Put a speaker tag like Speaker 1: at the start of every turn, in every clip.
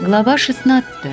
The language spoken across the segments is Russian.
Speaker 1: Глава 16.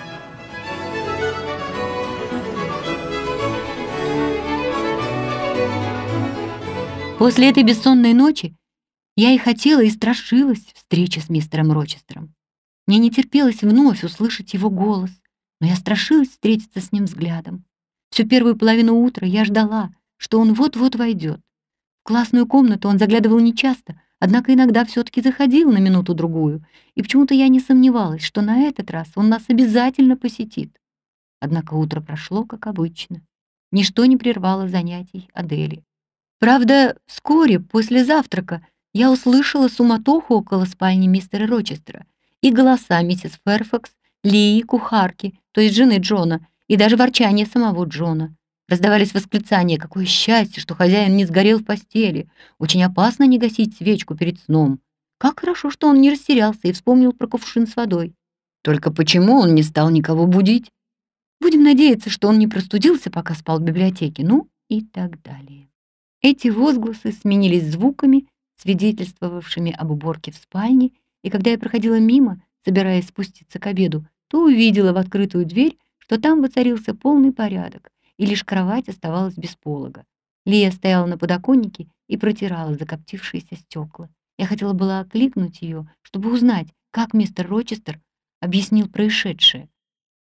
Speaker 1: После этой бессонной ночи я и хотела, и страшилась встречи с мистером Рочестером. Мне не терпелось вновь услышать его голос, но я страшилась встретиться с ним взглядом. Всю первую половину утра я ждала, что он вот-вот войдет. В классную комнату он заглядывал нечасто, однако иногда все-таки заходил на минуту-другую, и почему-то я не сомневалась, что на этот раз он нас обязательно посетит. Однако утро прошло, как обычно. Ничто не прервало занятий Адели. Правда, вскоре после завтрака я услышала суматоху около спальни мистера Рочестера и голоса миссис Ферфакс, Лии, кухарки, то есть жены Джона, и даже ворчание самого Джона. Раздавались восклицания: «Какое счастье, что хозяин не сгорел в постели! Очень опасно не гасить свечку перед сном! Как хорошо, что он не растерялся и вспомнил про кувшин с водой! Только почему он не стал никого будить? Будем надеяться, что он не простудился, пока спал в библиотеке!» Ну и так далее. Эти возгласы сменились звуками, свидетельствовавшими об уборке в спальне, и когда я проходила мимо, собираясь спуститься к обеду, то увидела в открытую дверь, что там воцарился полный порядок, и лишь кровать оставалась без полога. Лия стояла на подоконнике и протирала закоптившиеся стекла. Я хотела было окликнуть ее, чтобы узнать, как мистер Рочестер объяснил происшедшее.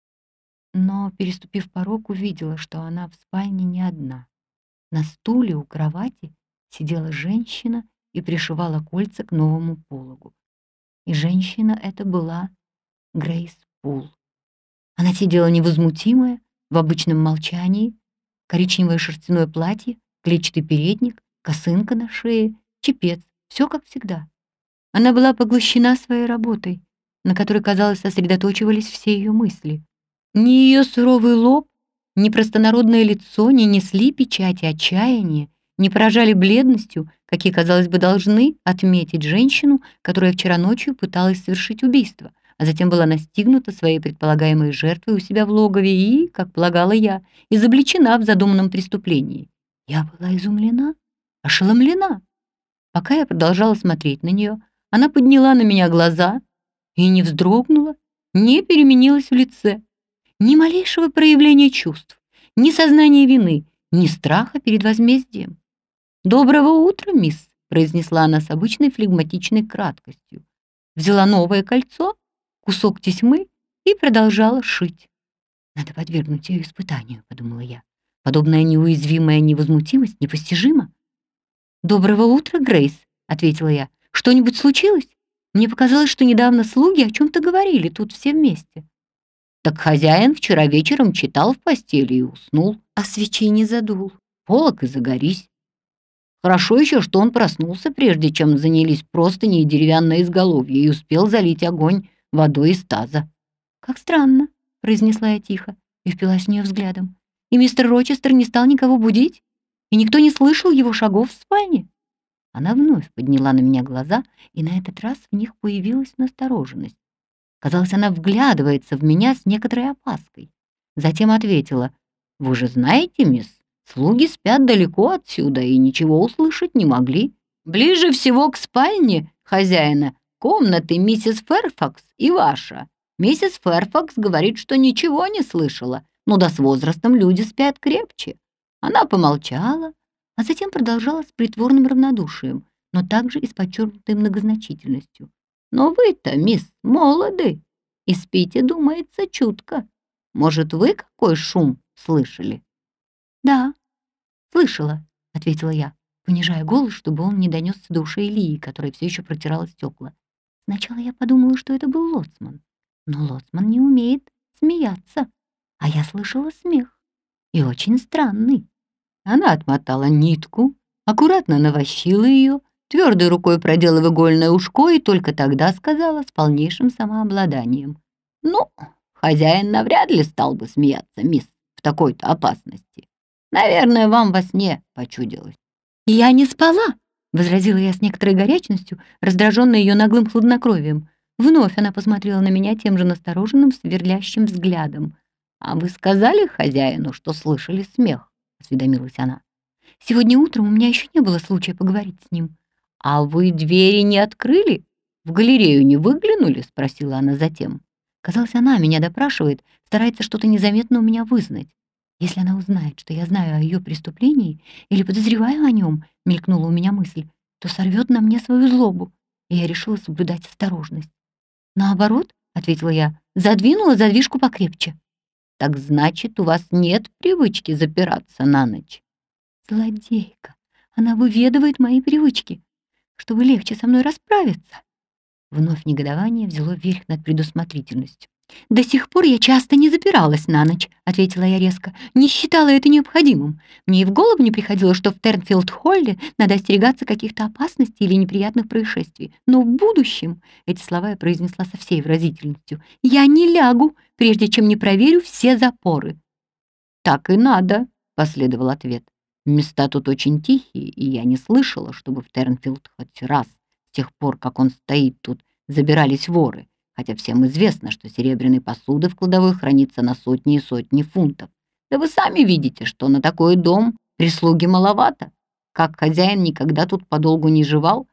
Speaker 1: Но, переступив порог, увидела, что она в спальне не одна. На стуле у кровати сидела женщина и пришивала кольца к новому пологу. И женщина эта была Грейс Пул. Она сидела невозмутимая, в обычном молчании, коричневое шерстяное платье, клетчатый передник, косынка на шее, чепец, все как всегда. Она была поглощена своей работой, на которой, казалось, сосредоточивались все ее мысли. Ни ее суровый лоб, ни простонародное лицо не несли печати отчаяния, не поражали бледностью, какие, казалось бы, должны отметить женщину, которая вчера ночью пыталась совершить убийство, а затем была настигнута своей предполагаемой жертвой у себя в логове и, как полагала я, изобличена в задуманном преступлении. Я была изумлена, ошеломлена. Пока я продолжала смотреть на нее, она подняла на меня глаза и не вздрогнула, не переменилась в лице. Ни малейшего проявления чувств, ни сознания вины, ни страха перед возмездием. «Доброго утра, мисс», — произнесла она с обычной флегматичной краткостью. Взяла новое кольцо, кусок тесьмы и продолжала шить. «Надо подвергнуть ее испытанию», — подумала я. «Подобная неуязвимая невозмутимость непостижима». «Доброго утра, Грейс», — ответила я. «Что-нибудь случилось? Мне показалось, что недавно слуги о чем-то говорили тут все вместе». «Так хозяин вчера вечером читал в постели и уснул, а свечей не задул. Полок и загорись. Хорошо еще, что он проснулся, прежде чем занялись простыни и деревянное изголовье, и успел залить огонь водой из таза». «Как странно», — произнесла я тихо и впилась в нее взглядом. «И мистер Рочестер не стал никого будить? И никто не слышал его шагов в спальне?» Она вновь подняла на меня глаза, и на этот раз в них появилась настороженность. Казалось, она вглядывается в меня с некоторой опаской. Затем ответила: «Вы же знаете, мисс, слуги спят далеко отсюда и ничего услышать не могли. Ближе всего к спальне хозяина комнаты миссис Ферфакс и ваша. Миссис Ферфакс говорит, что ничего не слышала, но да с возрастом люди спят крепче». Она помолчала, а затем продолжала с притворным равнодушием, но также и с подчеркнутой многозначительностью. «Но вы-то, мисс, молоды и спите, думается, чутко. Может, вы какой шум слышали?» «Да, слышала», — ответила я, понижая голос, чтобы он не донесся до ушей Лии, которая все еще протирала стекла. Сначала я подумала, что это был лоцман, но лоцман не умеет смеяться, а я слышала смех, и очень странный. Она отмотала нитку, аккуратно навощила ее, твердой рукой продела в игольное ушко и только тогда сказала с полнейшим самообладанием: «Ну, хозяин навряд ли стал бы смеяться, мисс, в такой-то опасности. Наверное, вам во сне почудилось». «Я не спала», — возразила я с некоторой горячностью, раздраженная ее наглым хладнокровием. Вновь она посмотрела на меня тем же настороженным, сверлящим взглядом. «А вы сказали хозяину, что слышали смех?» — осведомилась она. «Сегодня утром у меня еще не было случая поговорить с ним». «А вы двери не открыли? В галерею не выглянули?» — спросила она затем. Казалось, она меня допрашивает, старается что-то незаметно у меня вызнать. Если она узнает, что я знаю о ее преступлении или подозреваю о нем, мелькнула у меня мысль, то сорвет на мне свою злобу, и я решила соблюдать осторожность. «Наоборот», — ответила я, — «задвинула задвижку покрепче». «Так значит, у вас нет привычки запираться на ночь?» «Злодейка! Она выведывает мои привычки, чтобы легче со мной расправиться». Вновь негодование взяло верх над предусмотрительностью. «До сих пор я часто не запиралась на ночь», — ответила я резко, «не считала это необходимым. Мне и в голову не приходило, что в Тернфилд-Холле надо остерегаться каких-то опасностей или неприятных происшествий. Но в будущем, эти слова я произнесла со всей выразительностью, я не лягу, прежде чем не проверю все запоры». «Так и надо», — последовал ответ. «Места тут очень тихие, и я не слышала, чтобы в Тернфилд хоть раз с тех пор, как он стоит тут, забирались воры, хотя всем известно, что серебряной посуды в кладовой хранится на сотни и сотни фунтов. Да вы сами видите, что на такой дом прислуги маловато. Как хозяин никогда тут подолгу не живал,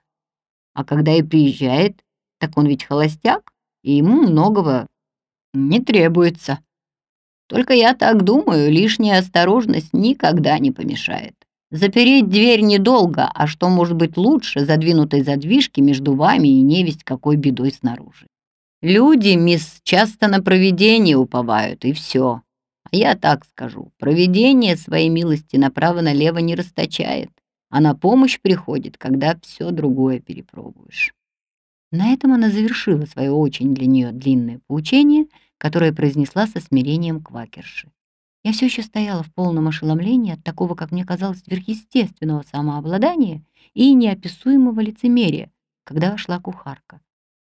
Speaker 1: а когда и приезжает, так он ведь холостяк, и ему многого не требуется. Только я так думаю, лишняя осторожность никогда не помешает. Запереть дверь недолго, а что может быть лучше задвинутой задвижки между вами и невесть какой бедой снаружи. Люди, мисс, часто на провидение уповают, и все. А я так скажу, провидение своей милости направо-налево не расточает, а на помощь приходит, когда все другое перепробуешь. На этом она завершила свое очень для нее длинное поучение, которое произнесла со смирением квакерши. Я все еще стояла в полном ошеломлении от такого, как мне казалось, сверхъестественного самообладания и неописуемого лицемерия, когда вошла кухарка.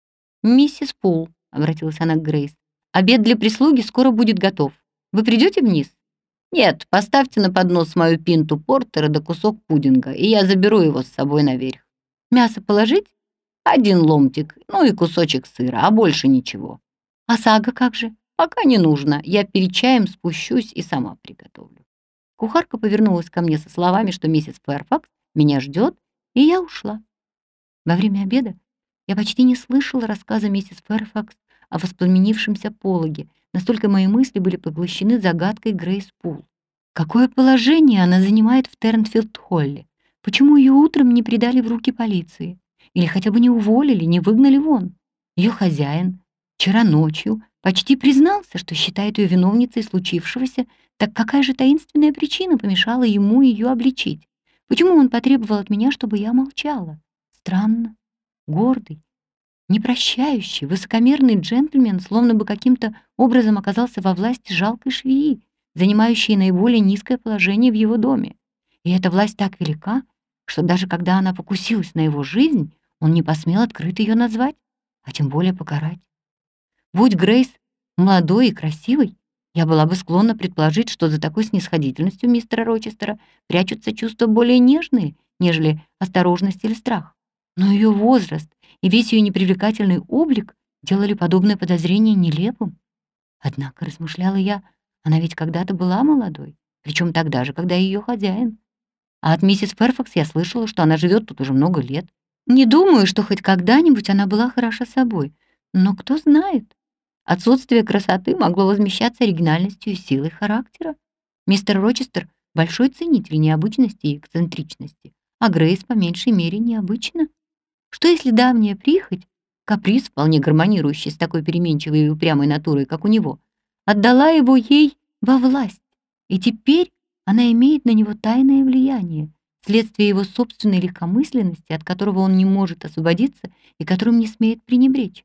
Speaker 1: «Миссис Пул», — обратилась она к Грейс, — «обед для прислуги скоро будет готов. Вы придете вниз?» «Нет, поставьте на поднос мою пинту портера да кусок пудинга, и я заберу его с собой наверх. Мясо положить? Один ломтик, ну и кусочек сыра, а больше ничего. А сага как же? Пока не нужно, я перед чаем спущусь и сама приготовлю». Кухарка повернулась ко мне со словами, что миссис Фэрфакс меня ждет, и я ушла. Во время обеда я почти не слышала рассказа миссис Фэрфакс о воспламенившемся пологе, настолько мои мысли были поглощены загадкой Грейс Пул. Какое положение она занимает в Тернфилд-Холле? Почему ее утром не передали в руки полиции? Или хотя бы не уволили, не выгнали вон? Ее хозяин вчера ночью почти признался, что считает ее виновницей случившегося, так какая же таинственная причина помешала ему ее обличить? Почему он потребовал от меня, чтобы я молчала? Странно. Гордый, непрощающий, высокомерный джентльмен словно бы каким-то образом оказался во власти жалкой швеи, занимающей наиболее низкое положение в его доме. И эта власть так велика, что даже когда она покусилась на его жизнь, он не посмел открыто ее назвать, а тем более покарать. Будь Грейс молодой и красивой, я была бы склонна предположить, что за такой снисходительностью мистера Рочестера прячутся чувства более нежные, нежели осторожность или страх. Но ее возраст и весь ее непривлекательный облик делали подобное подозрение нелепым. Однако, размышляла я, она ведь когда-то была молодой, причем тогда же, когда ее хозяин. А от миссис Ферфакс я слышала, что она живет тут уже много лет. Не думаю, что хоть когда-нибудь она была хороша собой, но кто знает. Отсутствие красоты могло возмещаться оригинальностью и силой характера. Мистер Рочестер — большой ценитель необычности и эксцентричности, а Грейс по меньшей мере необычна. Что если давняя прихоть, каприз, вполне гармонирующий с такой переменчивой и упрямой натурой, как у него, отдала его ей во власть, и теперь она имеет на него тайное влияние, вследствие его собственной легкомысленности, от которого он не может освободиться и которым не смеет пренебречь.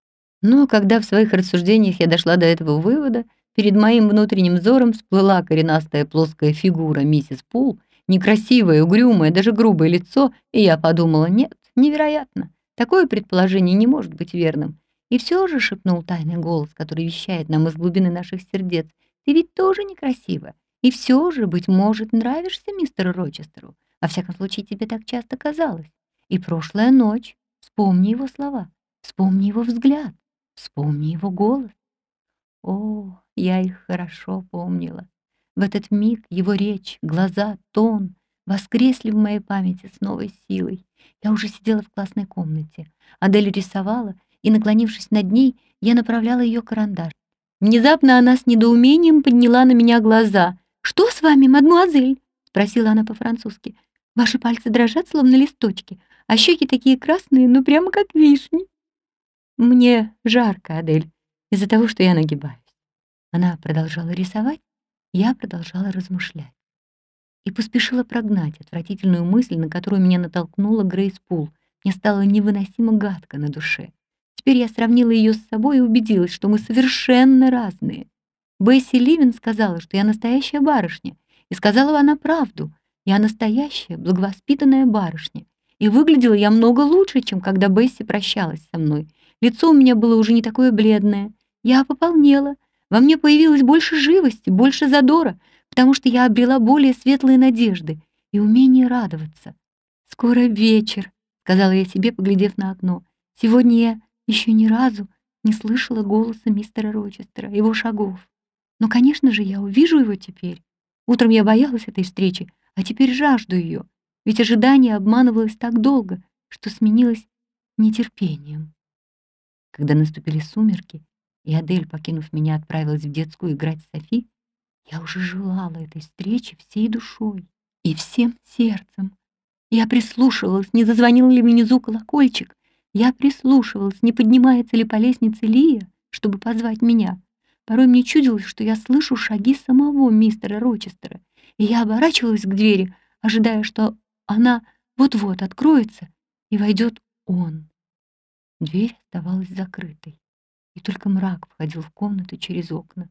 Speaker 1: Но когда в своих рассуждениях я дошла до этого вывода, перед моим внутренним взором всплыла коренастая плоская фигура миссис Пул, некрасивое, угрюмое, даже грубое лицо, и я подумала: нет, невероятно, такое предположение не может быть верным. И все же, шепнул тайный голос, который вещает нам из глубины наших сердец, ты ведь тоже некрасива, и все же, быть может, нравишься мистеру Рочестеру, во всяком случае, тебе так часто казалось. И прошлая ночь, вспомни его слова, вспомни его взгляд, вспомни его голос. О, я их хорошо помнила. В этот миг его речь, глаза, тон воскресли в моей памяти с новой силой. Я уже сидела в классной комнате. Адель рисовала, и, наклонившись над ней, я направляла ее карандаш. Внезапно она с недоумением подняла на меня глаза. «Что с вами, мадмуазель?» — спросила она по-французски. «Ваши пальцы дрожат, словно листочки, а щеки такие красные, ну прямо как вишни». «Мне жарко, Адель, из-за того, что я нагибаюсь». Она продолжала рисовать, я продолжала размышлять. И поспешила прогнать отвратительную мысль, на которую меня натолкнула Грейс Пул. Мне стало невыносимо гадко на душе. Теперь я сравнила ее с собой и убедилась, что мы совершенно разные. Бесси Ливин сказала, что я настоящая барышня, и сказала она правду. Я настоящая, благовоспитанная барышня. И выглядела я много лучше, чем когда Бесси прощалась со мной. Лицо у меня было уже не такое бледное. Я пополнела. Во мне появилось больше живости, больше задора, потому что я обрела более светлые надежды и умение радоваться. «Скоро вечер», — сказала я себе, поглядев на окно. «Сегодня я еще ни разу не слышала голоса мистера Рочестера, его шагов. Но, конечно же, я увижу его теперь. Утром я боялась этой встречи, а теперь жажду ее, ведь ожидание обманывалось так долго, что сменилось нетерпением». Когда наступили сумерки, и Адель, покинув меня, отправилась в детскую играть с Софи, я уже желала этой встречи всей душой и всем сердцем. Я прислушивалась, не зазвонил ли внизу колокольчик. Я прислушивалась, не поднимается ли по лестнице Лия, чтобы позвать меня. Порой мне чудилось, что я слышу шаги самого мистера Рочестера, и я оборачивалась к двери, ожидая, что она вот-вот откроется, и войдет он. Дверь оставалась закрытой, и только мрак входил в комнату через окна.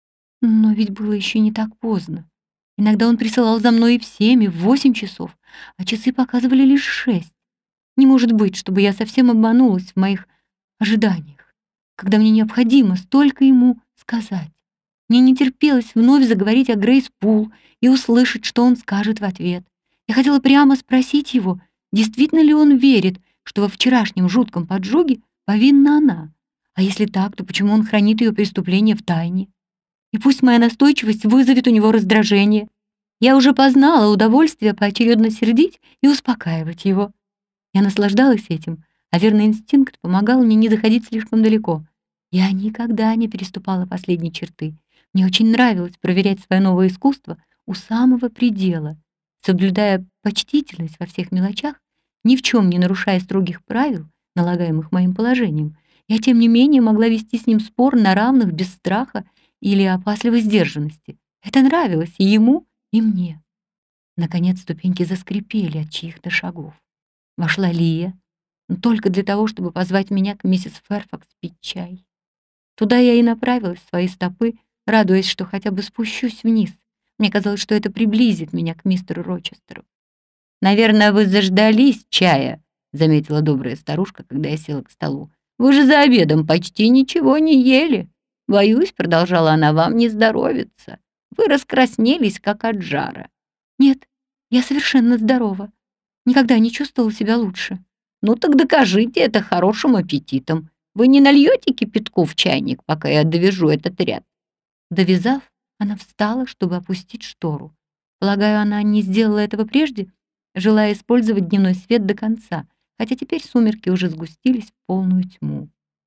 Speaker 1: Но ведь было еще не так поздно. Иногда он присылал за мной и в 7, и в 8 часов, а часы показывали лишь 6. Не может быть, чтобы я совсем обманулась в моих ожиданиях, когда мне необходимо столько ему сказать. Мне не терпелось вновь заговорить о Грейс Пул и услышать, что он скажет в ответ. Я хотела прямо спросить его, действительно ли он верит, что во вчерашнем жутком поджоге повинна она. А если так, то почему он хранит ее преступление в тайне? И пусть моя настойчивость вызовет у него раздражение. Я уже познала удовольствие поочередно сердить и успокаивать его. Я наслаждалась этим, а верный инстинкт помогал мне не заходить слишком далеко. Я никогда не переступала последней черты. Мне очень нравилось проверять свое новое искусство у самого предела, соблюдая почтительность во всех мелочах, ни в чем не нарушая строгих правил, налагаемых моим положением. Я, тем не менее, могла вести с ним спор на равных, без страха или опасливой сдержанности. Это нравилось и ему, и мне. Наконец ступеньки заскрипели от чьих-то шагов. Вошла Лия, но только для того, чтобы позвать меня к миссис Ферфакс пить чай. Туда я и направилась в свои стопы, радуясь, что хотя бы спущусь вниз. Мне казалось, что это приблизит меня к мистеру Рочестеру. «Наверное, вы заждались чая», — заметила добрая старушка, когда я села к столу. «Вы же за обедом почти ничего не ели. Боюсь, — продолжала она, — вам не здоровится. Вы раскраснелись, как от жара». «Нет, я совершенно здорова. Никогда не чувствовала себя лучше». «Ну так докажите это хорошим аппетитом. Вы не нальете кипятку в чайник, пока я довяжу этот ряд?» Довязав, она встала, чтобы опустить штору. Полагаю, она не сделала этого прежде, желая использовать дневной свет до конца, хотя теперь сумерки уже сгустились в полную тьму.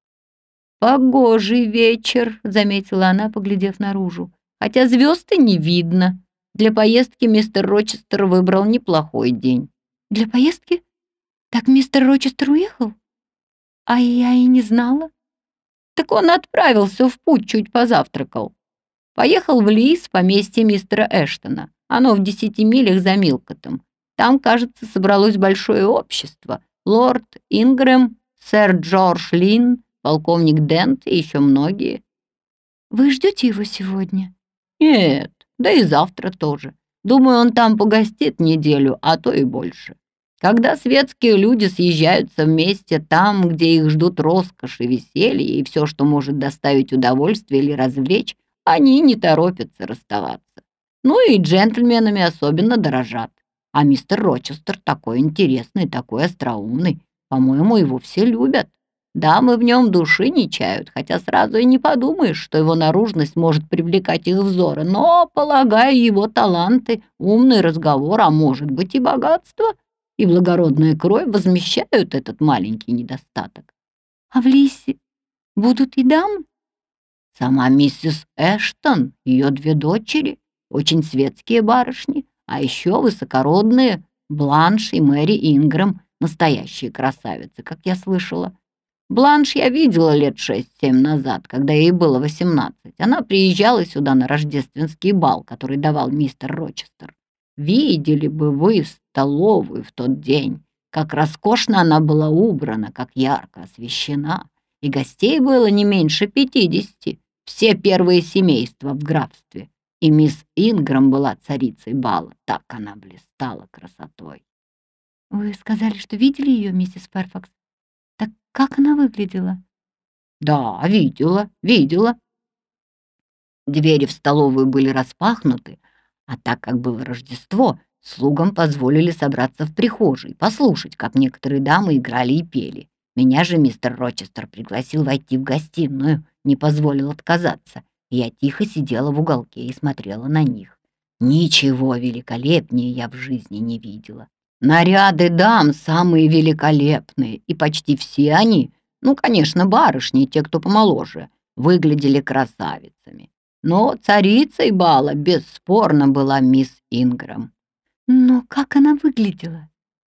Speaker 1: «Погожий вечер», — заметила она, поглядев наружу, «хотя звезд и не видно. Для поездки мистер Рочестер выбрал неплохой день». «Для поездки? Так мистер Рочестер уехал? А я и не знала». «Так он отправился в путь, чуть позавтракал. Поехал в Лис, в поместье мистера Эштона. Оно в 10 милях за Милкотом. Там, кажется, собралось большое общество. Лорд Ингрэм, сэр Джордж Лин, полковник Дент и еще многие». «Вы ждете его сегодня?» «Нет, да и завтра тоже. Думаю, он там погостит неделю, а то и больше. Когда светские люди съезжаются вместе там, где их ждут роскошь и веселье и все, что может доставить удовольствие или развлечь, они не торопятся расставаться. Ну и джентльменами особенно дорожат. А мистер Рочестер такой интересный, такой остроумный. По-моему, его все любят. Дамы в нем души не чают, хотя сразу и не подумаешь, что его наружность может привлекать их взоры. Но, полагаю, его таланты, умный разговор, а может быть и богатство, и благородная кровь возмещают этот маленький недостаток. А в Лисе будут и дамы?
Speaker 2: Сама миссис Эштон, ее две дочери, очень светские барышни, а еще высокородные Бланш и Мэри Ингрэм, настоящие красавицы, как я слышала. Бланш я видела лет 6-7 назад, когда ей было 18. Она приезжала сюда на рождественский бал, который давал мистер Рочестер. Видели бы вы столовую в тот день, как роскошно она была убрана, как ярко освещена. И гостей было не меньше 50, все первые семейства в графстве. И мисс Ингрэм была царицей бала, так она блистала красотой.
Speaker 1: Вы сказали, что видели ее, миссис Ферфакс. Так как она выглядела?
Speaker 2: Да, видела. Двери в столовую были распахнуты, а так как было Рождество, слугам позволили собраться в прихожей, послушать, как некоторые дамы играли и пели. Меня же мистер Рочестер пригласил войти в гостиную, не позволил отказаться. И я тихо сидела в уголке и смотрела на них. Ничего великолепнее я в жизни не видела. Наряды дам самые великолепные, и почти все они, ну, конечно, барышни, те, кто помоложе, выглядели красавицами. Но царицей бала бесспорно была мисс Ингрэм.
Speaker 1: Но как она выглядела?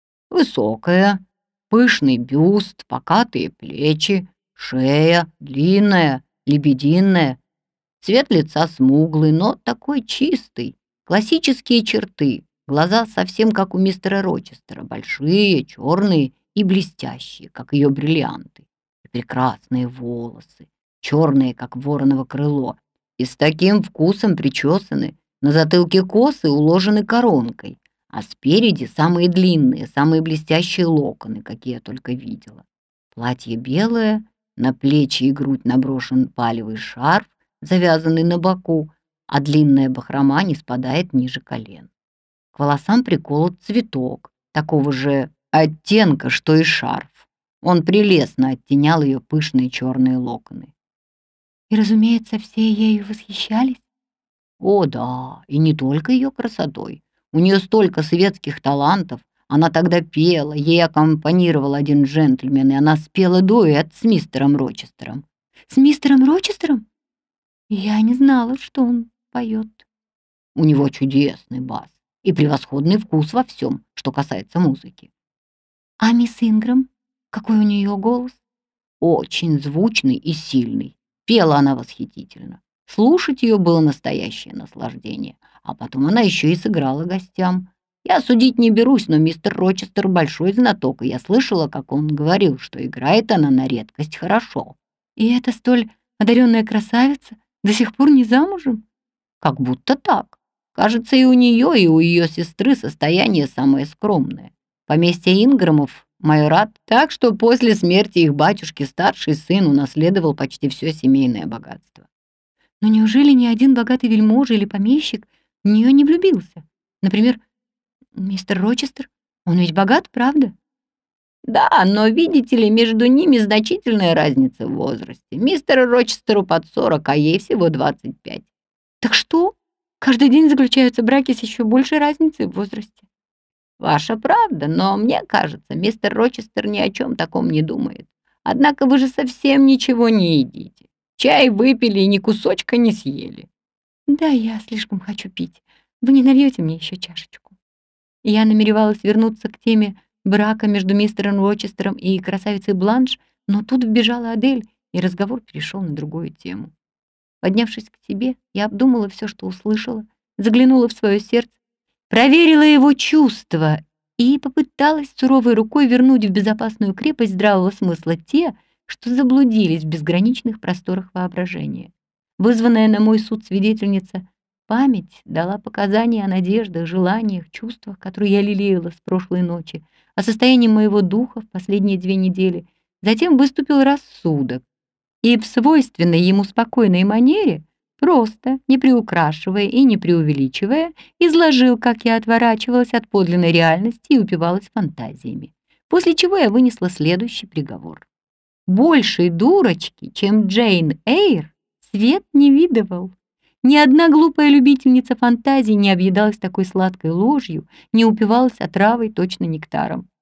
Speaker 2: Высокая, пышный бюст, покатые плечи, шея длинная, лебединая, цвет лица смуглый, но такой чистый, классические черты, глаза совсем как у мистера Рочестера, большие, черные и блестящие, как ее бриллианты, и прекрасные волосы, черные, как вороново крыло, и с таким вкусом причесаны, на затылке косы уложены коронкой, а спереди самые длинные, самые блестящие локоны, какие я только видела. Платье белое, на плечи и грудь наброшен палевый шарф, завязанный на боку, а длинная бахрома не спадает ниже колен. К волосам приколот цветок, такого же оттенка, что и шарф. Он прелестно оттенял ее пышные черные локоны.
Speaker 1: И, разумеется, все ею восхищались.
Speaker 2: О, да, и не только ее красотой. У нее столько светских талантов. Она тогда пела, ей аккомпанировал один джентльмен, и она спела дуэт с мистером Рочестером.
Speaker 1: С мистером Рочестером? Я не знала, что он поет.
Speaker 2: У него чудесный бас и превосходный вкус во всем, что касается музыки.
Speaker 1: А мисс Ингрэм? Какой у нее голос?
Speaker 2: Очень звучный и сильный. Пела она восхитительно. Слушать ее было настоящее наслаждение. А потом она еще и сыграла гостям. Я судить не берусь, но мистер Рочестер большой знаток, и я слышала, как он говорил, что играет она на редкость хорошо.
Speaker 1: И эта столь одаренная красавица до сих пор не замужем?
Speaker 2: Как будто так. Кажется, и у нее, и у ее сестры состояние самое скромное. Поместье Ингрэмов майорат, так что после смерти их батюшки старший сын унаследовал почти все семейное богатство.
Speaker 1: Но неужели ни один богатый вельможа или помещик в нее не влюбился? Например, мистер Рочестер? Он ведь богат, правда?
Speaker 2: Да, но, видите ли, между ними значительная разница в возрасте. Мистеру Рочестеру под 40, а ей всего 25.
Speaker 1: Так что? Каждый день заключаются браки с еще большей разницей в возрасте.
Speaker 2: Ваша правда, но мне кажется, мистер Рочестер ни о чем таком не думает. Однако вы же совсем ничего не едите. Чай выпили и ни кусочка не съели.
Speaker 1: Да, я слишком хочу пить. Вы не нальете мне еще чашечку? Я намеревалась вернуться к теме брака между мистером Рочестером и красавицей Бланш, но тут вбежала Адель, и разговор перешел на другую тему. Поднявшись к себе, я обдумала все, что услышала, заглянула в свое сердце, проверила его чувства и попыталась суровой рукой вернуть в безопасную крепость здравого смысла те, что заблудились в безграничных просторах воображения. Вызванная на мой суд свидетельница память дала показания о надеждах, желаниях, чувствах, которые я лелеяла с прошлой ночи, о состоянии моего духа в последние 2 недели. Затем выступил рассудок, и в свойственной ему спокойной манере, просто, не приукрашивая и не преувеличивая, изложил, как я отворачивалась от подлинной реальности и упивалась фантазиями. После чего я вынесла следующий приговор. Большей дурочки, чем Джейн Эйр, свет не видывал. Ни одна глупая любительница фантазий не объедалась такой сладкой ложью, не упивалась отравой точно нектаром.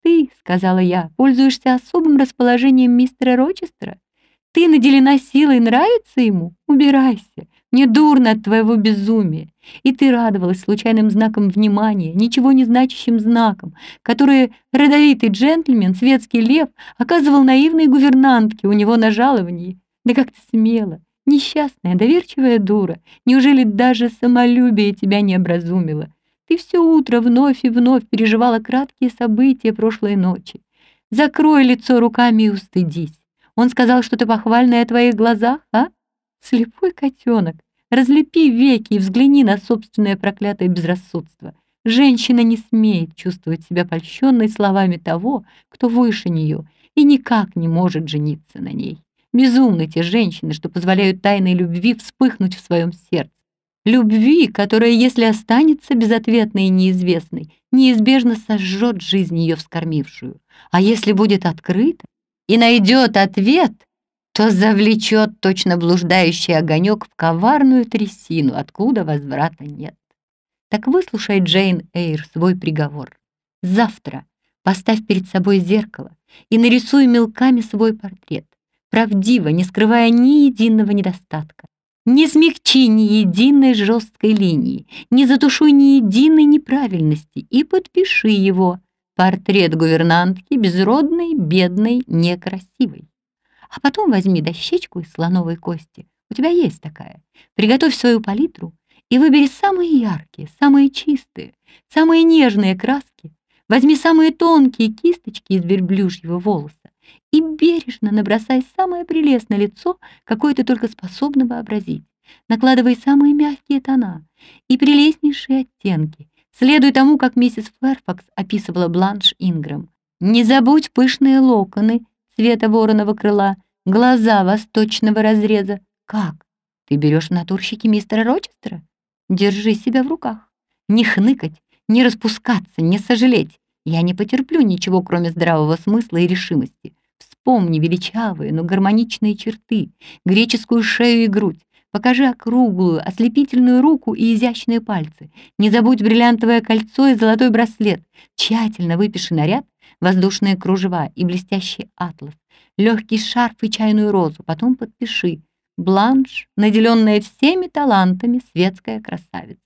Speaker 1: ты, — сказала я, — пользуешься особым расположением мистера Рочестера? Ты наделена силой нравиться ему? Убирайся. Мне дурно от твоего безумия. И ты радовалась случайным знаком внимания, ничего не значащим знаком, которые родовитый джентльмен, светский лев, оказывал наивной гувернантке у него на жаловании. Да как ты смела, несчастная, доверчивая дура. Неужели даже самолюбие тебя не образумило? Ты все утро вновь и вновь переживала краткие события прошлой ночи. Закрой лицо руками и устыдись. Он сказал что-то похвальное о твоих глазах, а? Слепой котенок, разлепи веки и взгляни на собственное проклятое безрассудство. Женщина не смеет чувствовать себя польщенной словами того, кто выше нее, и никак не может жениться на ней. Безумны те женщины, что позволяют тайной любви вспыхнуть в своем сердце. Любви, которая, если останется безответной и неизвестной, неизбежно сожжет жизнь ее вскормившую. А если будет открыта и найдет ответ, то завлечет точно блуждающий огонек в коварную трясину, откуда возврата нет. Так выслушай, Джейн Эйр, свой приговор. Завтра поставь перед собой зеркало и нарисуй мелками свой портрет, правдиво, не скрывая ни единого недостатка. Не смягчи ни единой жесткой линии, не затушуй ни единой неправильности и подпиши его. Портрет гувернантки безродной, бедной, некрасивой. А потом возьми дощечку из слоновой кости, у тебя есть такая, приготовь свою палитру и выбери самые яркие, самые чистые, самые нежные краски, возьми самые тонкие кисточки из верблюжьего волоса и бережно набросай самое прелестное лицо, какое ты только способна вообразить. Накладывай самые мягкие тона и прелестнейшие оттенки. Следуй тому, как миссис Фэрфакс описывала Бланш Ингрэм. Не забудь пышные локоны цвета вороного крыла, глаза восточного разреза. Как? Ты берешь в натурщики мистера Рочестера? Держи себя в руках. Не хныкать, не распускаться, не сожалеть. Я не потерплю ничего, кроме здравого смысла и решимости. Вспомни величавые, но гармоничные черты, греческую шею и грудь. Покажи округлую, ослепительную руку и изящные пальцы. Не забудь бриллиантовое кольцо и золотой браслет. Тщательно выпиши наряд, воздушные кружева и блестящий атлас, легкий шарф и чайную розу. Потом подпиши: Бланш, наделенная всеми талантами, светская красавица.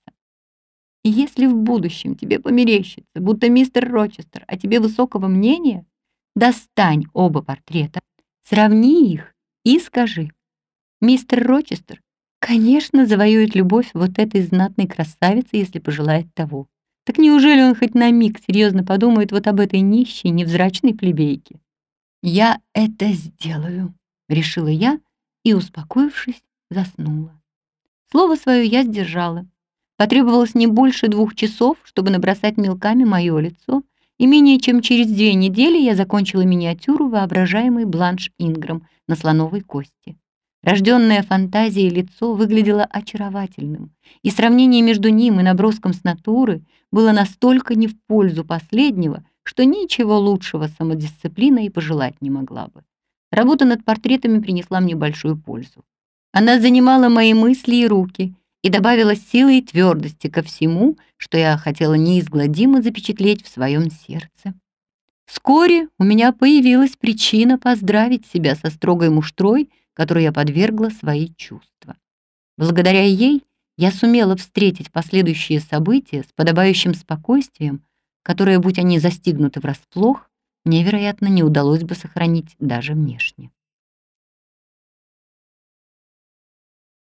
Speaker 1: И если в будущем тебе померещится, будто мистер Рочестер о тебе высокого мнения, достань оба портрета, сравни их и скажи: мистер Рочестер, конечно, завоюет любовь вот этой знатной красавицы, если пожелает того. Так неужели он хоть на миг серьезно подумает вот об этой нищей, невзрачной плебейке? «Я это сделаю», — решила я и, успокоившись, заснула. Слово свое я сдержала. Потребовалось не больше 2 часов, чтобы набросать мелками мое лицо, и менее чем через 2 недели я закончила миниатюру воображаемой Бланш Ингрэм на слоновой кости. Рожденное фантазией лицо выглядело очаровательным, и сравнение между ним и наброском с натуры было настолько не в пользу последнего, что ничего лучшего самодисциплина и пожелать не могла бы. Работа над портретами принесла мне большую пользу. Она занимала мои мысли и руки и добавила силы и твердости ко всему, что я хотела неизгладимо запечатлеть в своем сердце. Вскоре у меня появилась причина поздравить себя со строгой муштрой, которой я подвергла свои чувства. Благодаря ей я сумела встретить последующие события с подобающим спокойствием, которое, будь они застигнуты врасплох, мне, вероятно, не удалось бы сохранить даже внешне.